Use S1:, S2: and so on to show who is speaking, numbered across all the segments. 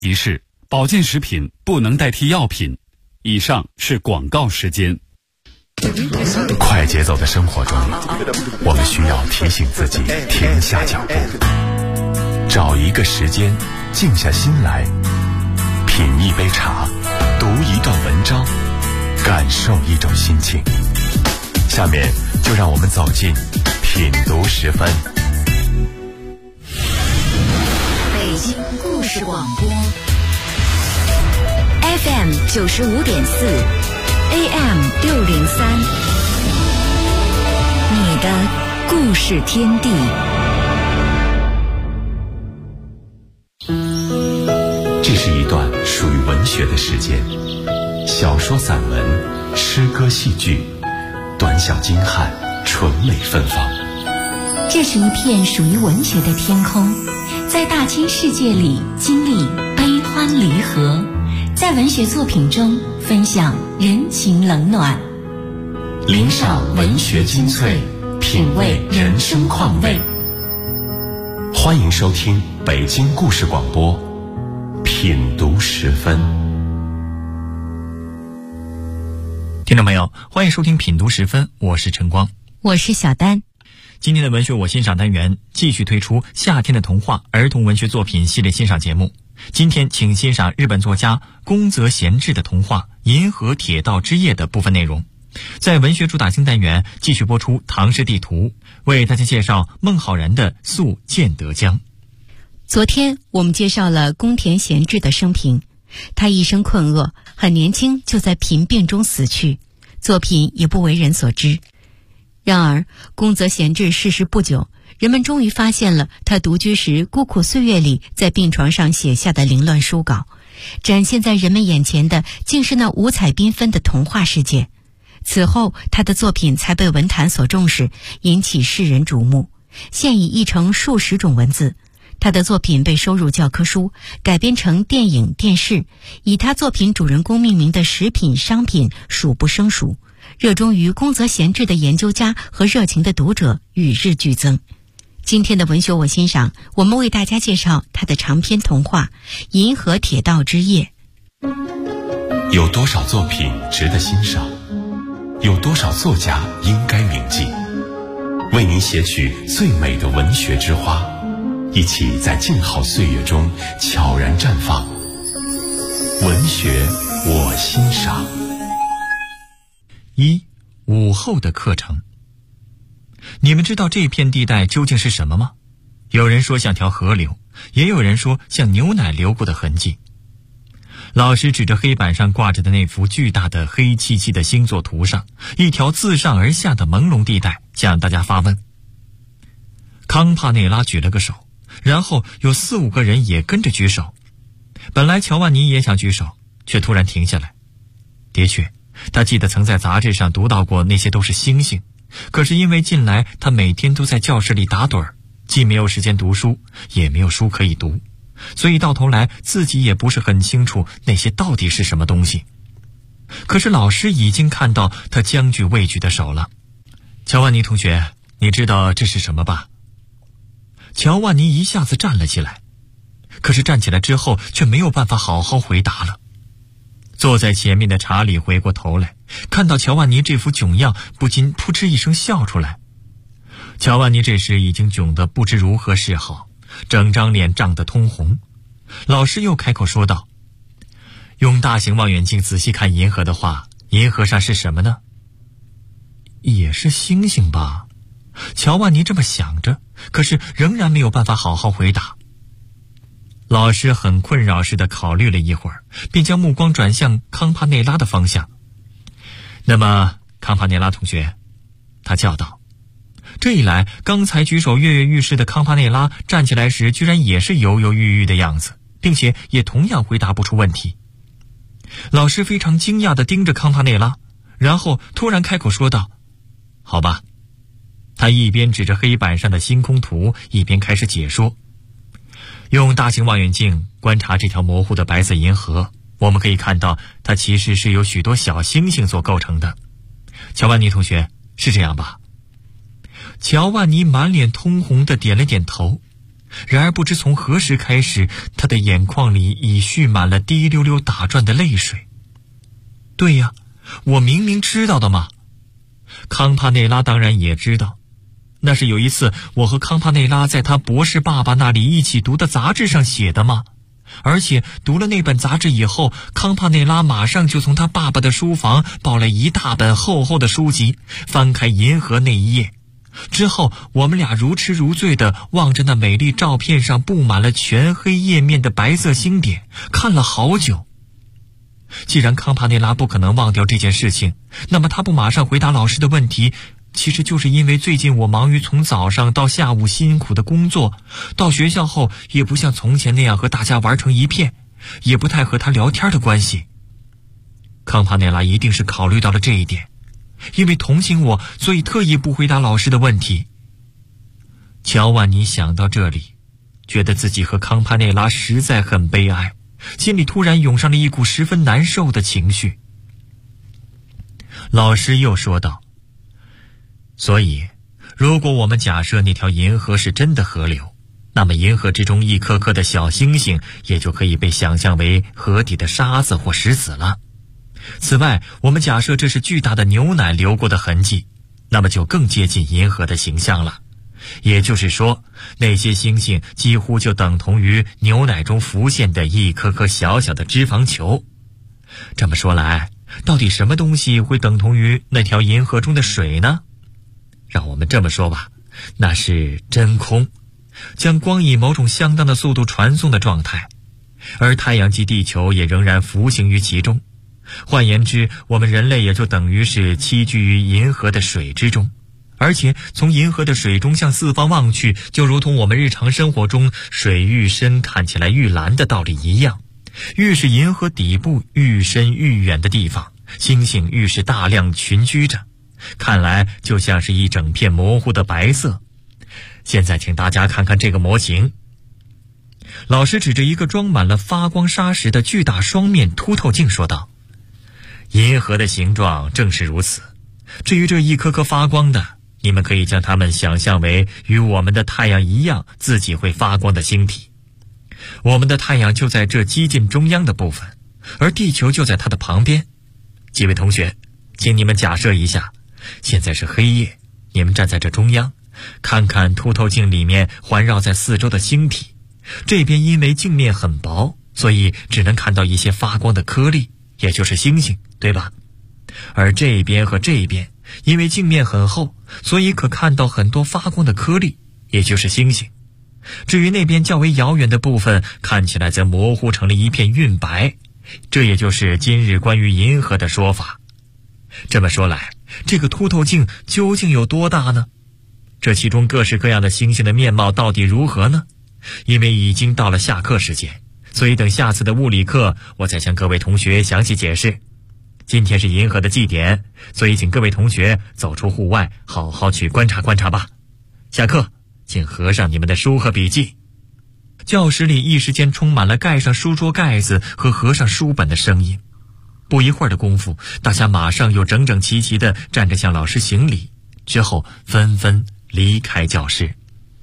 S1: 提示：保健食品不能代替药品。以上是广告时间。
S2: 快节奏的生活中，我们需要提醒自己停下脚步，找一个时间，静下心来，品一杯茶，读一段文章，感受一种心情。下面就让我们走进品读10分。
S3: 北京故事广播 FM 95.4 AM 603，你的故事天地。
S2: 这是一段属于文学的时间，小说、散文、诗歌、戏剧，短小精悍，纯美芬芳。
S3: 这是一片属于文学的天空，在大千世界里经历悲欢离合，在文学作品中分享人情冷暖，
S2: 领赏文学精粹，品味人生况味。欢迎收听北京故事广播品读10分。
S4: 听众朋友，欢迎收听品读10分，我是陈光，
S3: 我是小丹。
S4: 今天的文学我欣赏单元继续推出夏天的童话儿童文学作品系列欣赏节目。今天请欣赏日本作家宫泽贤治的童话《银河铁道之夜》的部分内容。在文学主打星单元继续播出唐诗地图，为大家介绍孟浩然的《宿建德江》。
S3: 昨天我们介绍了宫田贤治的生平，他一生困厄，很年轻就在贫病中死去，作品也不为人所知。然而宫泽贤治逝世不久，人们终于发现了他独居时孤苦岁月里在病床上写下的凌乱书稿，展现在人们眼前的竟是那五彩缤纷的童话世界。此后他的作品才被文坛所重视，引起世人瞩目，现已译成数十种文字。他的作品被收入教科书，改编成电影、电视，以他作品主人公命名的食品、商品数不胜数。热衷于宫泽贤治的研究家和热情的读者与日俱增。今天的文学我欣赏，我们为大家介绍他的长篇童话《银河铁道之夜》。
S2: 有多少作品值得欣赏？有多少作家应该铭记？为您写取最美的文学之花，一起在静好岁月中悄然绽放。文学我欣赏。
S4: 午后的课程。你们知道这片地带究竟是什么吗？有人说像条河流，也有人说像牛奶流过的痕迹。老师指着黑板上挂着的那幅巨大的黑漆漆的星座图上一条自上而下的朦胧地带，向大家发问。康帕内拉举了个手，然后有4、5个人也跟着举手。本来乔万尼也想举手，却突然停下来。的确，他记得曾在杂志上读到过那些都是星星，可是因为近来他每天都在教室里打盹儿，既没有时间读书，也没有书可以读，所以到头来自己也不是很清楚那些到底是什么东西。可是老师已经看到他将举未举的手了。乔万尼同学，你知道这是什么吧？乔万尼一下子站了起来，可是站起来之后却没有办法好好回答了。坐在前面的查理回过头来，看到乔万尼这副窘样，不禁扑哧一声笑出来。乔万尼这时已经窘得不知如何是好，整张脸涨得通红。老师又开口说道：用大型望远镜仔细看银河的话，银河上是什么呢？也是星星吧？乔万尼这么想着，可是仍然没有办法好好回答。老师很困扰似的考虑了一会儿，便将目光转向康帕内拉的方向。那么，康帕内拉同学，他叫道。这一来，刚才举手跃跃欲试的康帕内拉站起来时，居然也是犹犹豫豫的样子，并且也同样回答不出问题。老师非常惊讶地盯着康帕内拉，然后突然开口说道：好吧。他一边指着黑板上的星空图，一边开始解说。用大型望远镜观察这条模糊的白色银河，我们可以看到它其实是由许多小星星所构成的。乔万尼同学，是这样吧？乔万尼满脸通红地点了点头。 然而不知从何时开始，他的眼眶里已蓄满了滴溜溜打转的泪水。对呀，我明明知道的嘛。康帕内拉当然也知道，那是有一次我和康帕内拉在他博士爸爸那里一起读的杂志上写的嘛。而且读了那本杂志以后，康帕内拉马上就从他爸爸的书房抱来一大本厚厚的书籍，翻开银河那一页。之后我们俩如痴如醉地望着那美丽照片上布满了全黑页面的白色星点，看了好久。既然康帕内拉不可能忘掉这件事情，那么他不马上回答老师的问题，其实就是因为最近我忙于从早上到下午辛苦的工作，到学校后也不像从前那样和大家玩成一片，也不太和他聊天的关系。康帕内拉一定是考虑到了这一点，因为同情我，所以特意不回答老师的问题。乔万尼想到这里，觉得自己和康帕内拉实在很悲哀，心里突然涌上了一股十分难受的情绪。老师又说道，所以如果我们假设那条银河是真的河流，那么银河之中一颗颗的小星星也就可以被想象为河底的沙子或石子了。此外，我们假设这是巨大的牛奶流过的痕迹，那么就更接近银河的形象了。也就是说，那些星星几乎就等同于牛奶中浮现的一颗颗小小的脂肪球。这么说来，到底什么东西会等同于那条银河中的水呢？让我们这么说吧，那是真空，将光以某种相当的速度传送的状态，而太阳及地球也仍然浮行于其中。换言之，我们人类也就等于是栖居于银河的水之中，而且从银河的水中向四方望去，就如同我们日常生活中水愈深看起来愈蓝的道理一样。越是银河底部愈深愈远的地方，星星愈是大量群居着，看来就像是一整片模糊的白色。现在请大家看看这个模型。老师指着一个装满了发光砂石的巨大双面凸透镜说道，银河的形状正是如此。至于这一颗颗发光的，你们可以将它们想象为与我们的太阳一样自己会发光的星体。我们的太阳就在这几近中央的部分，而地球就在它的旁边。几位同学，请你们假设一下，现在是黑夜，你们站在这中央，看看凸透镜里面环绕在四周的星体。这边因为镜面很薄，所以只能看到一些发光的颗粒，也就是星星，对吧？而这边和这边因为镜面很厚，所以可看到很多发光的颗粒，也就是星星。至于那边较为遥远的部分，看起来则模糊成了一片晕白，这也就是今日关于银河的说法。这么说来，这个凸透镜究竟有多大呢？这其中各式各样的星星的面貌到底如何呢？因为已经到了下课时间，所以等下次的物理课我再向各位同学详细解释。今天是银河的祭典，所以请各位同学走出户外，好好去观察观察吧。下课，请合上你们的书和笔记。教室里一时间充满了盖上书桌盖子和合上书本的声音。不一会儿的功夫，大家马上又整整齐齐地站着向老师行礼，之后纷纷离开教室。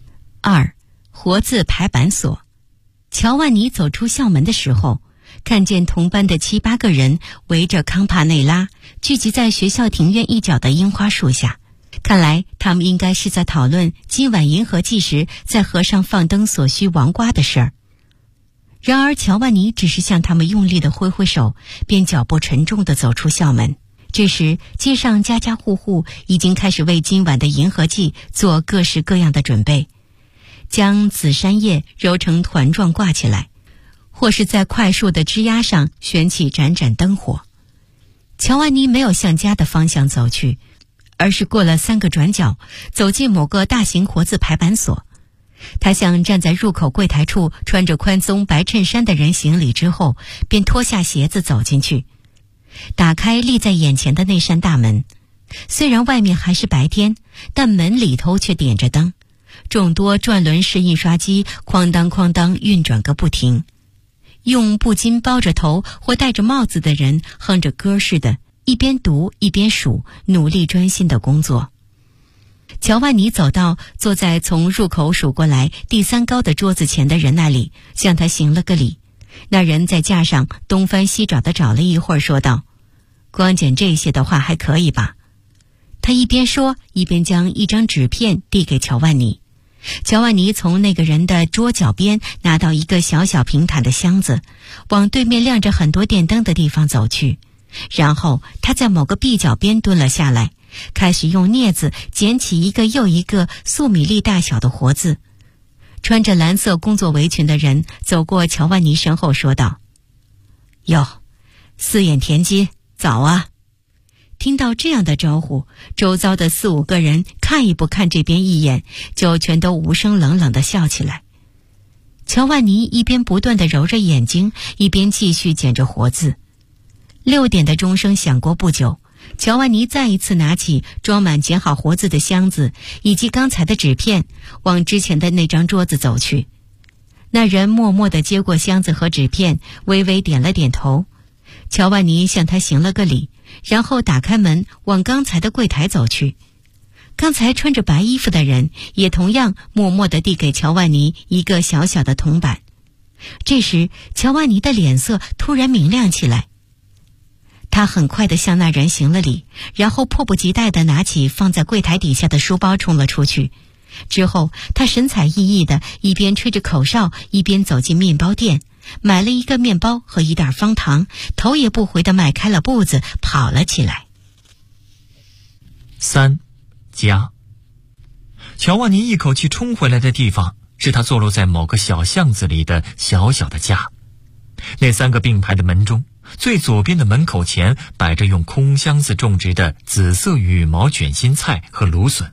S3: 2. 活字排版所。乔万尼走出校门的时候，看见同班的7、8个人围着康帕内拉聚集在学校庭院一角的樱花树下，看来他们应该是在讨论今晚银河祭时在河上放灯所需王瓜的事儿。然而乔万尼只是向他们用力地挥挥手，便脚步沉重地走出校门。这时街上家家户户已经开始为今晚的银河祭做各式各样的准备，将紫杉叶揉成团状挂起来，或是在快树的枝桠上悬起盏盏灯火。乔万尼没有向家的方向走去，而是过了3个转角，走进某个大型活字排版所。他向站在入口柜台处穿着宽松白衬衫的人行礼之后，便脱下鞋子走进去，打开立在眼前的那扇大门。虽然外面还是白天，但门里头却点着灯，众多转轮式印刷机哐当哐当运转个不停，用布巾包着头或戴着帽子的人哼着歌似的，一边读一边数，努力专心的工作。 乔万尼走到坐在从入口数过来第3高的桌子前的人那里，向他行了个礼。那人在架上东翻西找的找了一会儿，说道：“光捡这些的话还可以吧？”他一边说，一边将一张纸片递给乔万尼。乔万尼从那个人的桌脚边拿到一个小小平坦的箱子，往对面亮着很多电灯的地方走去。然后他在某个壁角边蹲了下来，开始用镊子捡起一个又一个粟米粒大小的活字。穿着蓝色工作围裙的人走过乔万尼身后说道：“哟，4眼田鸡，早啊！”听到这样的招呼，周遭的4、5个人看也不看这边一眼，就全都无声冷冷地笑起来。乔万尼一边不断地揉着眼睛，一边继续捡着活字。6点的钟声响过不久，乔万尼再一次拿起装满捡好活字的箱子以及刚才的纸片，往之前的那张桌子走去。那人默默地接过箱子和纸片，微微点了点头。乔万尼向他行了个礼，然后打开门往刚才的柜台走去。刚才穿着白衣服的人也同样默默地递给乔万尼一个小小的铜板。这时乔万尼的脸色突然明亮起来，他很快地向那人行了礼，然后迫不及待地拿起放在柜台底下的书包冲了出去。之后他神采奕奕地一边吹着口哨，一边走进面包店，买了一个面包和一袋方糖，头也不回地迈开了步子跑了起来。
S4: 3家。乔万尼一口气冲回来的地方是他坐落在某个小巷子里的小小的家。那3个并排的门中，最左边的门口前摆着用空箱子种植的紫色羽毛卷心菜和芦笋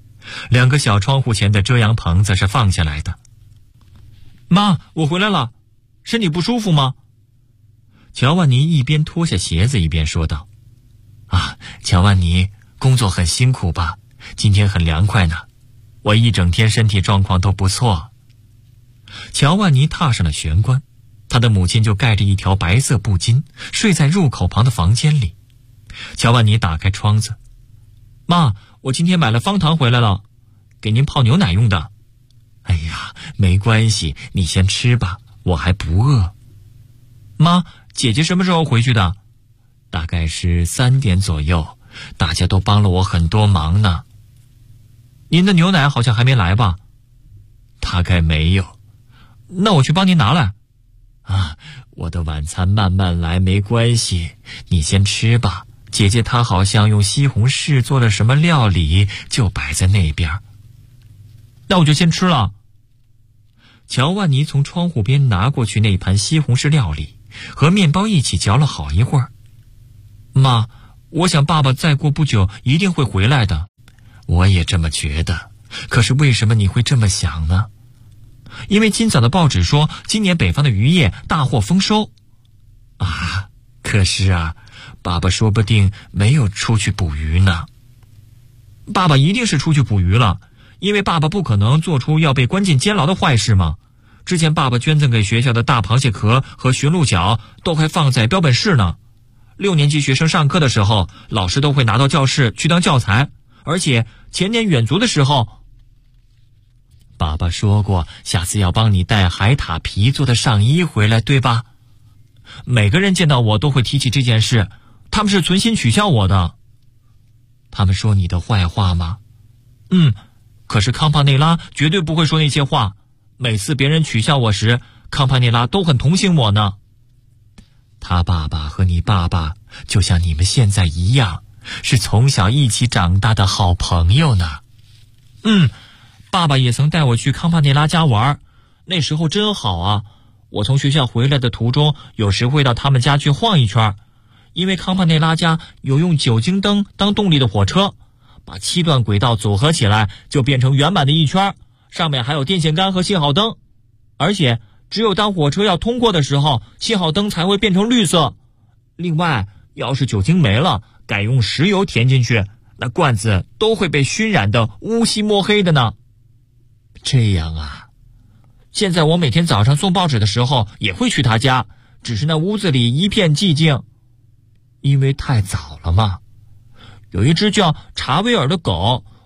S4: ，2个小窗户前的遮阳棚子是放下来的。妈，我回来了，身体不舒服吗？乔万尼一边脱下鞋子一边说道。啊，乔万尼，工作很辛苦吧？今天很凉快呢，我一整天身体状况都不错。乔万尼踏上了玄关，他的母亲就盖着一条白色布巾，睡在入口旁的房间里。乔万尼打开窗子，妈，我今天买了方糖回来了，给您泡牛奶用的。哎呀，没关系，你先吃吧，我还不饿。妈，姐姐什么时候回去的？大概是3点左右，大家都帮了我很多忙呢。您的牛奶好像还没来吧？大概没有。那我去帮您拿来。啊，我的晚餐慢慢来，没关系，你先吃吧。姐姐她好像用西红柿做了什么料理，就摆在那边。那我就先吃了。乔万尼从窗户边拿过去那盘西红柿料理，和面包一起嚼了好一会儿。妈，我想爸爸再过不久一定会回来的。我也这么觉得，可是为什么你会这么想呢？因为今早的报纸说今年北方的渔业大获丰收。啊，可是啊，爸爸说不定没有出去捕鱼呢。爸爸一定是出去捕鱼了，因为爸爸不可能做出要被关进监牢的坏事嘛。之前爸爸捐赠给学校的大螃蟹壳和驯鹿角都还放在标本室呢。6年级学生上课的时候，老师都会拿到教室去当教材。而且前年远足的时候，爸爸说过下次要帮你带海獭皮做的上衣回来，对吧？每个人见到我都会提起这件事，他们是存心取笑我的。他们说你的坏话吗？可是康帕内拉绝对不会说那些话。每次别人取笑我时，康帕内拉都很同情我呢。他爸爸和你爸爸就像你们现在一样，是从小一起长大的好朋友呢。爸爸也曾带我去康帕内拉家玩，那时候真好啊。我从学校回来的途中，有时会到他们家去晃一圈，因为康帕内拉家有用酒精灯当动力的火车，把7段轨道组合起来就变成圆满的一圈，上面还有电线杆和信号灯，而且只有当火车要通过的时候，信号灯才会变成绿色。另外，要是酒精没了，改用石油填进去，那罐子都会被熏染得乌漆抹黑的呢。这样啊，现在我每天早上送报纸的时候也会去他家，只是那屋子里一片寂静，因为太早了嘛。有一只叫查威尔的狗，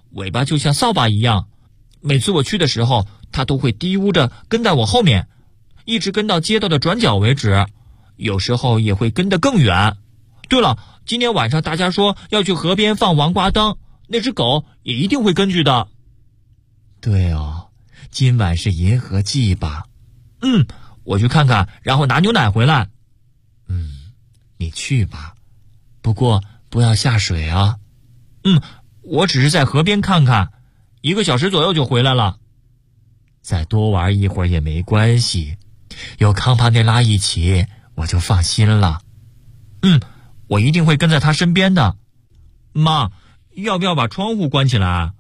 S4: 尾巴就像扫把一样。每次我去的时候，它都会低呜着跟在我后面，一直跟到街道的转角为止，有时候也会跟得更远。对了，今天晚上大家说要去河边放王瓜灯，那只狗也一定会跟去的。对哦，今晚是银河季吧？我去看看，然后拿牛奶回来。你去吧，不过不要下水啊。我只是在河边看看，1个小时左右就回来了。再多玩一会儿也没关系，有康帕内拉一起，我就放心了。我一定会跟在他身边的。妈，要不要把窗户关起来？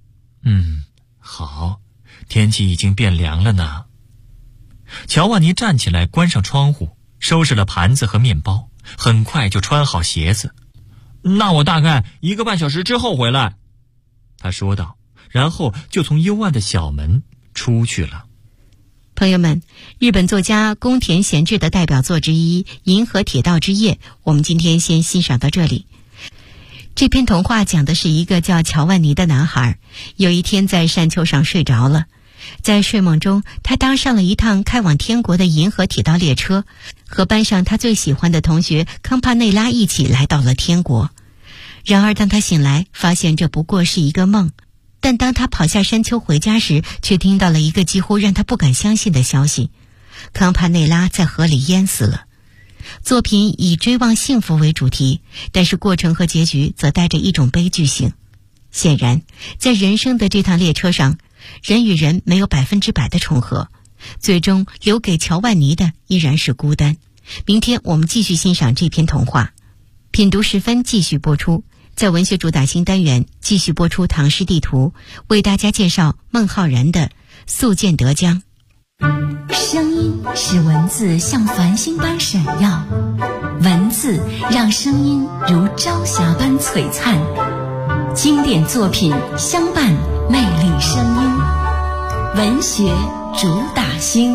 S4: 好，天气已经变凉了呢。乔万尼站起来，关上窗户，收拾了盘子和面包，很快就穿好鞋子。那我大概1个半小时之后回来，他说道，然后就从幽暗的小门出去了。
S3: 朋友们，日本作家宫田贤治的代表作之一《银河铁道之夜》，我们今天先欣赏到这里。这篇童话讲的是一个叫乔万尼的男孩，有一天在山丘上睡着了，在睡梦中，他当上了一趟开往天国的银河铁道列车，和班上他最喜欢的同学康帕内拉一起来到了天国。然而当他醒来，发现这不过是一个梦，但当他跑下山丘回家时，却听到了一个几乎让他不敢相信的消息：康帕内拉在河里淹死了。作品以追望幸福为主题，但是过程和结局则带着一种悲剧性。显然，在人生的这趟列车上，人与人没有100%的重合，最终留给乔万尼的依然是孤单。明天我们继续欣赏这篇童话，品读时分继续播出。在文学主打新单元继续播出唐诗地图，为大家介绍孟浩然的《宿建德江》。
S5: 声音使文字像繁星般闪耀，文字让声音如朝霞般璀璨。经典作品相伴，魅力声音，文学主打星。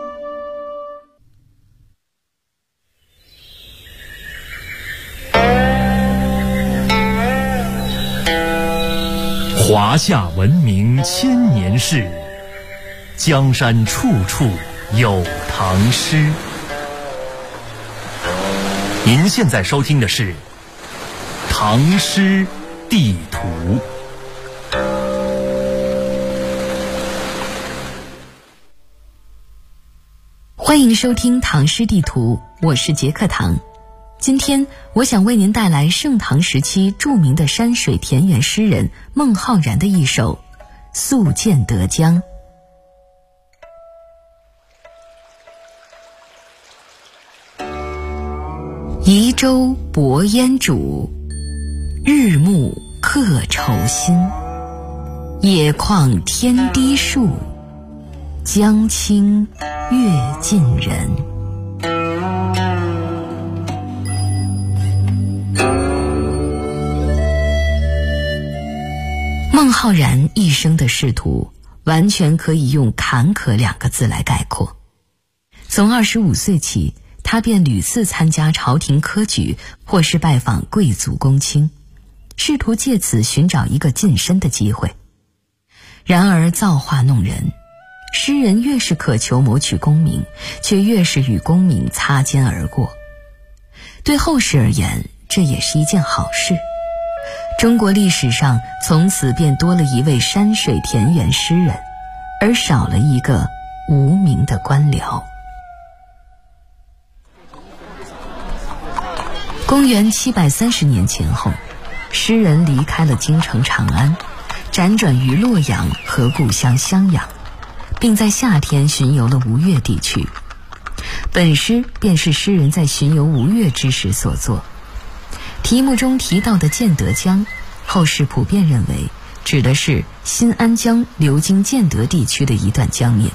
S2: 华夏文明千年事，江山处处有唐诗。您现在收听的是《唐诗地图》。
S5: 欢迎收听《唐诗地图》，我是杰克唐。今天我想为您带来盛唐时期著名的山水田园诗人孟浩然的一首《宿建德江》。移舟泊烟渚，日暮客愁新。野旷天低树，江清月近人。孟浩然一生的仕途完全可以用坎坷2个字来概括。从25岁起，他便屡次参加朝廷科举，或是拜访贵族公卿，试图借此寻找一个晋升的机会。然而造化弄人，诗人越是渴求谋取功名，却越是与功名擦肩而过。对后世而言，这也是一件好事。中国历史上从此便多了一位山水田园诗人，而少了一个无名的官僚。公元730年前后，诗人离开了京城长安，辗转于洛阳和故乡襄阳，并在夏天巡游了吴越地区。本诗便是诗人在巡游吴越之时所作。题目中提到的建德江，后世普遍认为指的是新安江流经建德地区的一段江面。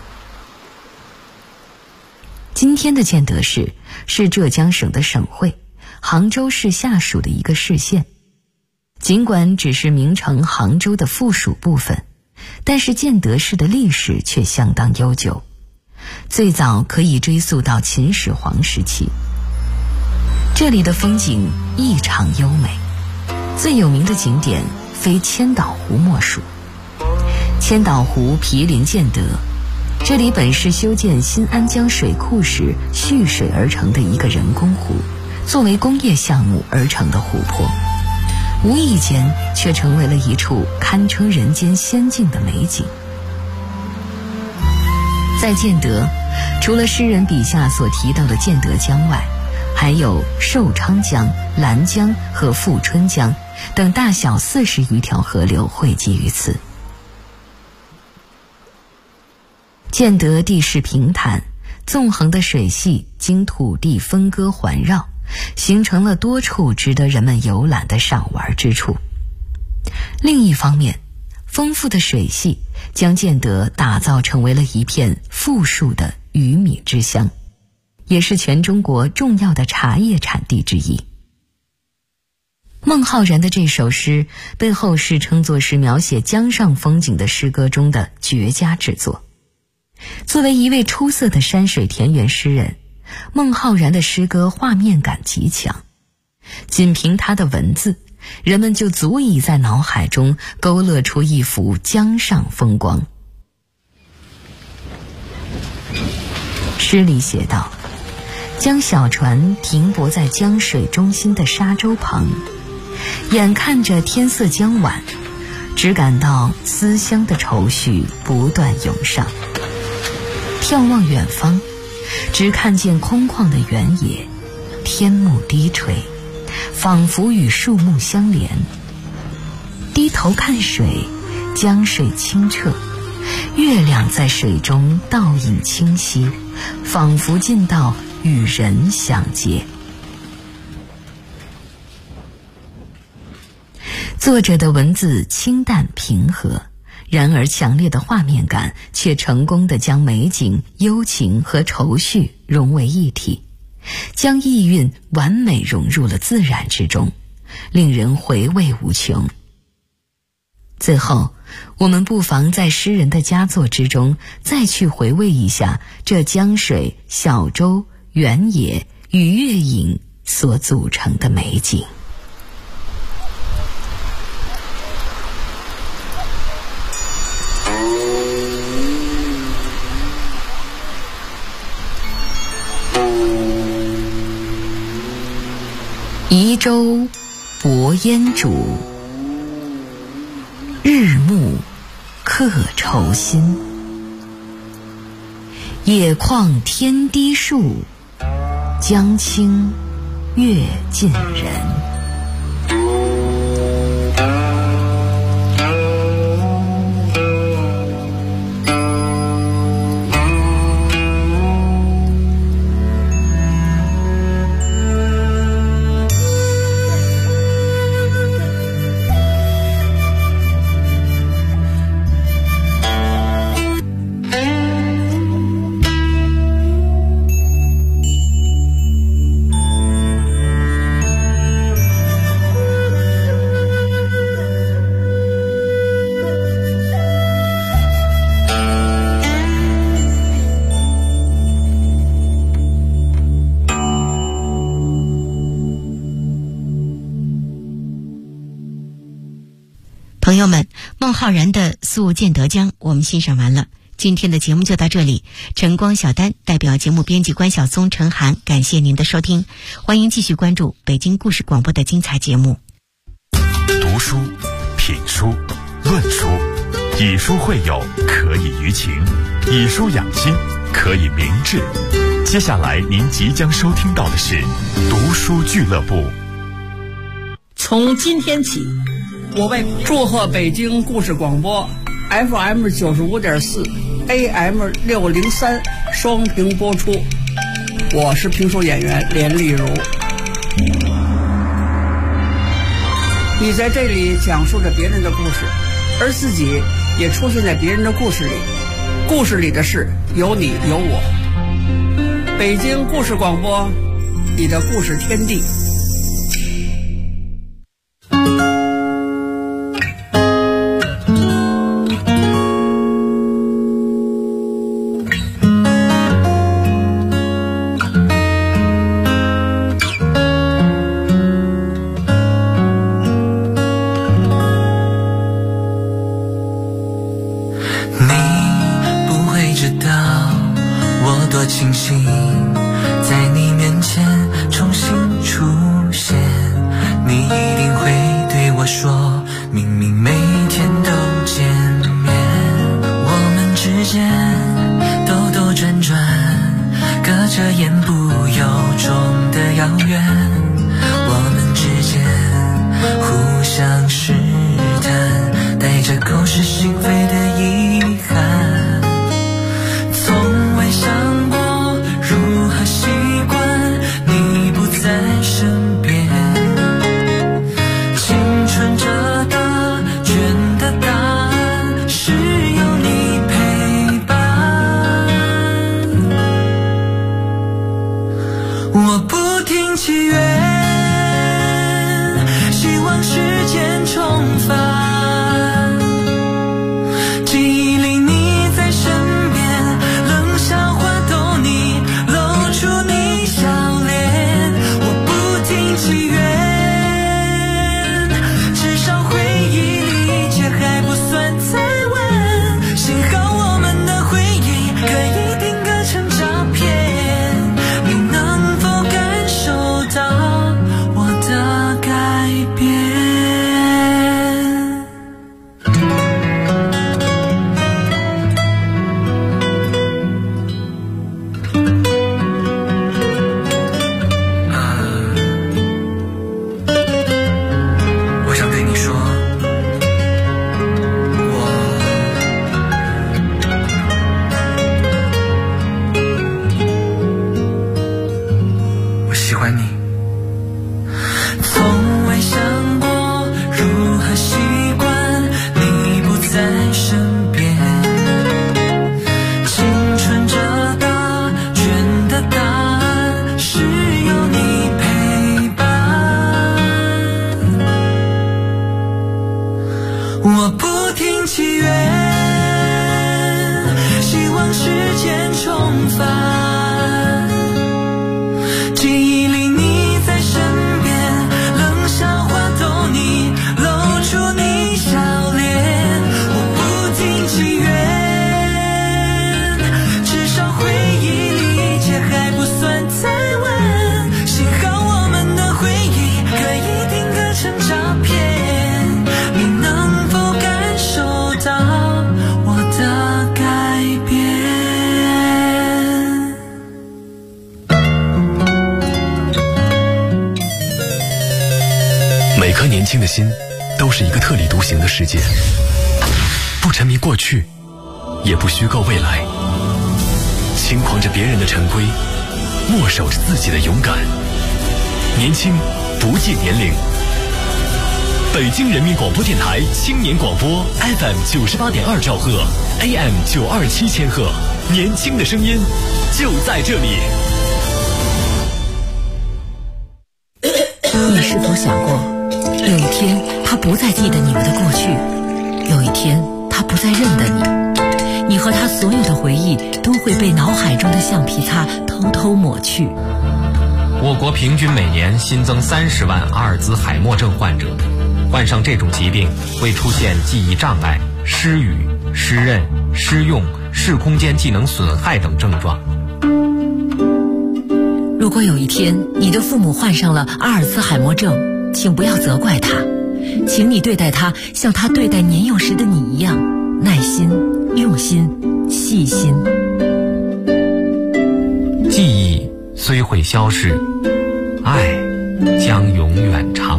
S5: 今天的建德市是浙江省的省会，杭州市下属的一个市县。尽管只是名城杭州的附属部分，但是建德市的历史却相当悠久，最早可以追溯到秦始皇时期。这里的风景异常优美，最有名的景点非千岛湖莫属。千岛湖毗邻建德，这里本是修建新安江水库时蓄水而成的一个人工湖，作为工业项目而成的湖泊，无意间却成为了一处堪称人间仙境的美景。在建德，除了诗人笔下所提到的建德江外，还有寿昌江、兰江和富春江等大小40余条河流汇集于此。建德地势平坦，纵横的水系经土地分割环绕，形成了多处值得人们游览的赏玩之处。另一方面，丰富的水系将建德打造成为了一片富庶的鱼米之乡，也是全中国重要的茶叶产地之一。孟浩然的这首诗被后世称作是描写江上风景的诗歌中的绝佳之作。作为一位出色的山水田园诗人，孟浩然的诗歌画面感极强，仅凭他的文字，人们就足以在脑海中勾勒出一幅江上风光。诗里写道：将小船停泊在江水中心的沙洲旁，眼看着天色将晚，只感到思乡的愁绪不断涌上。眺望远方，只看见空旷的原野，天幕低垂，仿佛与树木相连。低头看水，江水清澈，月亮在水中倒影清晰，仿佛近到与人相接。作者的文字清淡平和，然而强烈的画面感却成功地将美景、幽情和愁绪融为一体，将意蕴完美融入了自然之中，令人回味无穷。最后，我们不妨在诗人的佳作之中再去回味一下这江水、小舟、原野与月影所组成的美景。移舟泊烟渚，日暮客愁新。野旷天低树，江清月近人。
S3: 朋友们，孟浩然的《宿建德江》我们欣赏完了，今天的节目就到这里。晨光小丹代表节目编辑关晓松、陈涵，感谢您的收听，欢迎继续关注北京故事广播的精彩节目。
S2: 读书、品书、论书，以书会友，可以娱情；以书养心，可以明志。接下来您即将收听到的是读书俱乐部。
S6: 从今天起，我为祝贺北京故事广播 FM 95.4 AM 603双屏播出。我是评书演员连丽如。你在这里讲述着别人的故事，而自己也出现在别人的故事里，故事里的事有你有我。北京故事广播，你的故事天地。
S7: 祈愿，希望时间重返，记忆里你在身边，冷笑话逗你，露出你笑脸。我不停祈愿，至少回忆里却还不算再晚，幸好我们的回忆可以定格成照片，你能否感受到我的改变？我想对你说，我喜欢你。从未想过如何习惯你不在身边，青春这答卷的答案是有你陪伴。我不停祈愿，希望时间重返，记忆里你在身边，冷笑话逗你，露出你笑脸。我不停祈愿，至少回忆里却还不算再晚，幸好我们的回忆可以定格成照片，你能否感受到我的改变？
S2: 每颗年轻的心都是一个特立独行的世界，不沉迷过去，也不虚构未来，轻狂着别人的陈规，默守着自己的勇敢。年轻不计年龄。北京人民广播电台青年广播 FM 98.2兆赫 AM 927千赫，年轻的声音就在这里。
S5: 你是否想过，有一天他不再记得你们的过去，有一天他不再认得你，你和他所有的回忆都会被脑海中的橡皮擦偷偷抹去。
S8: 我国平均每年新增30万阿尔兹海默症患者，患上这种疾病会出现记忆障碍、失语、失认、失用、视空间技能损害等症状。
S5: 如果有一天你的父母患上了阿尔兹海默症，请不要责怪他，请你对待他像他对待年幼时的你一样，耐心、用心、细心。
S8: 记忆虽会消逝，爱将永远长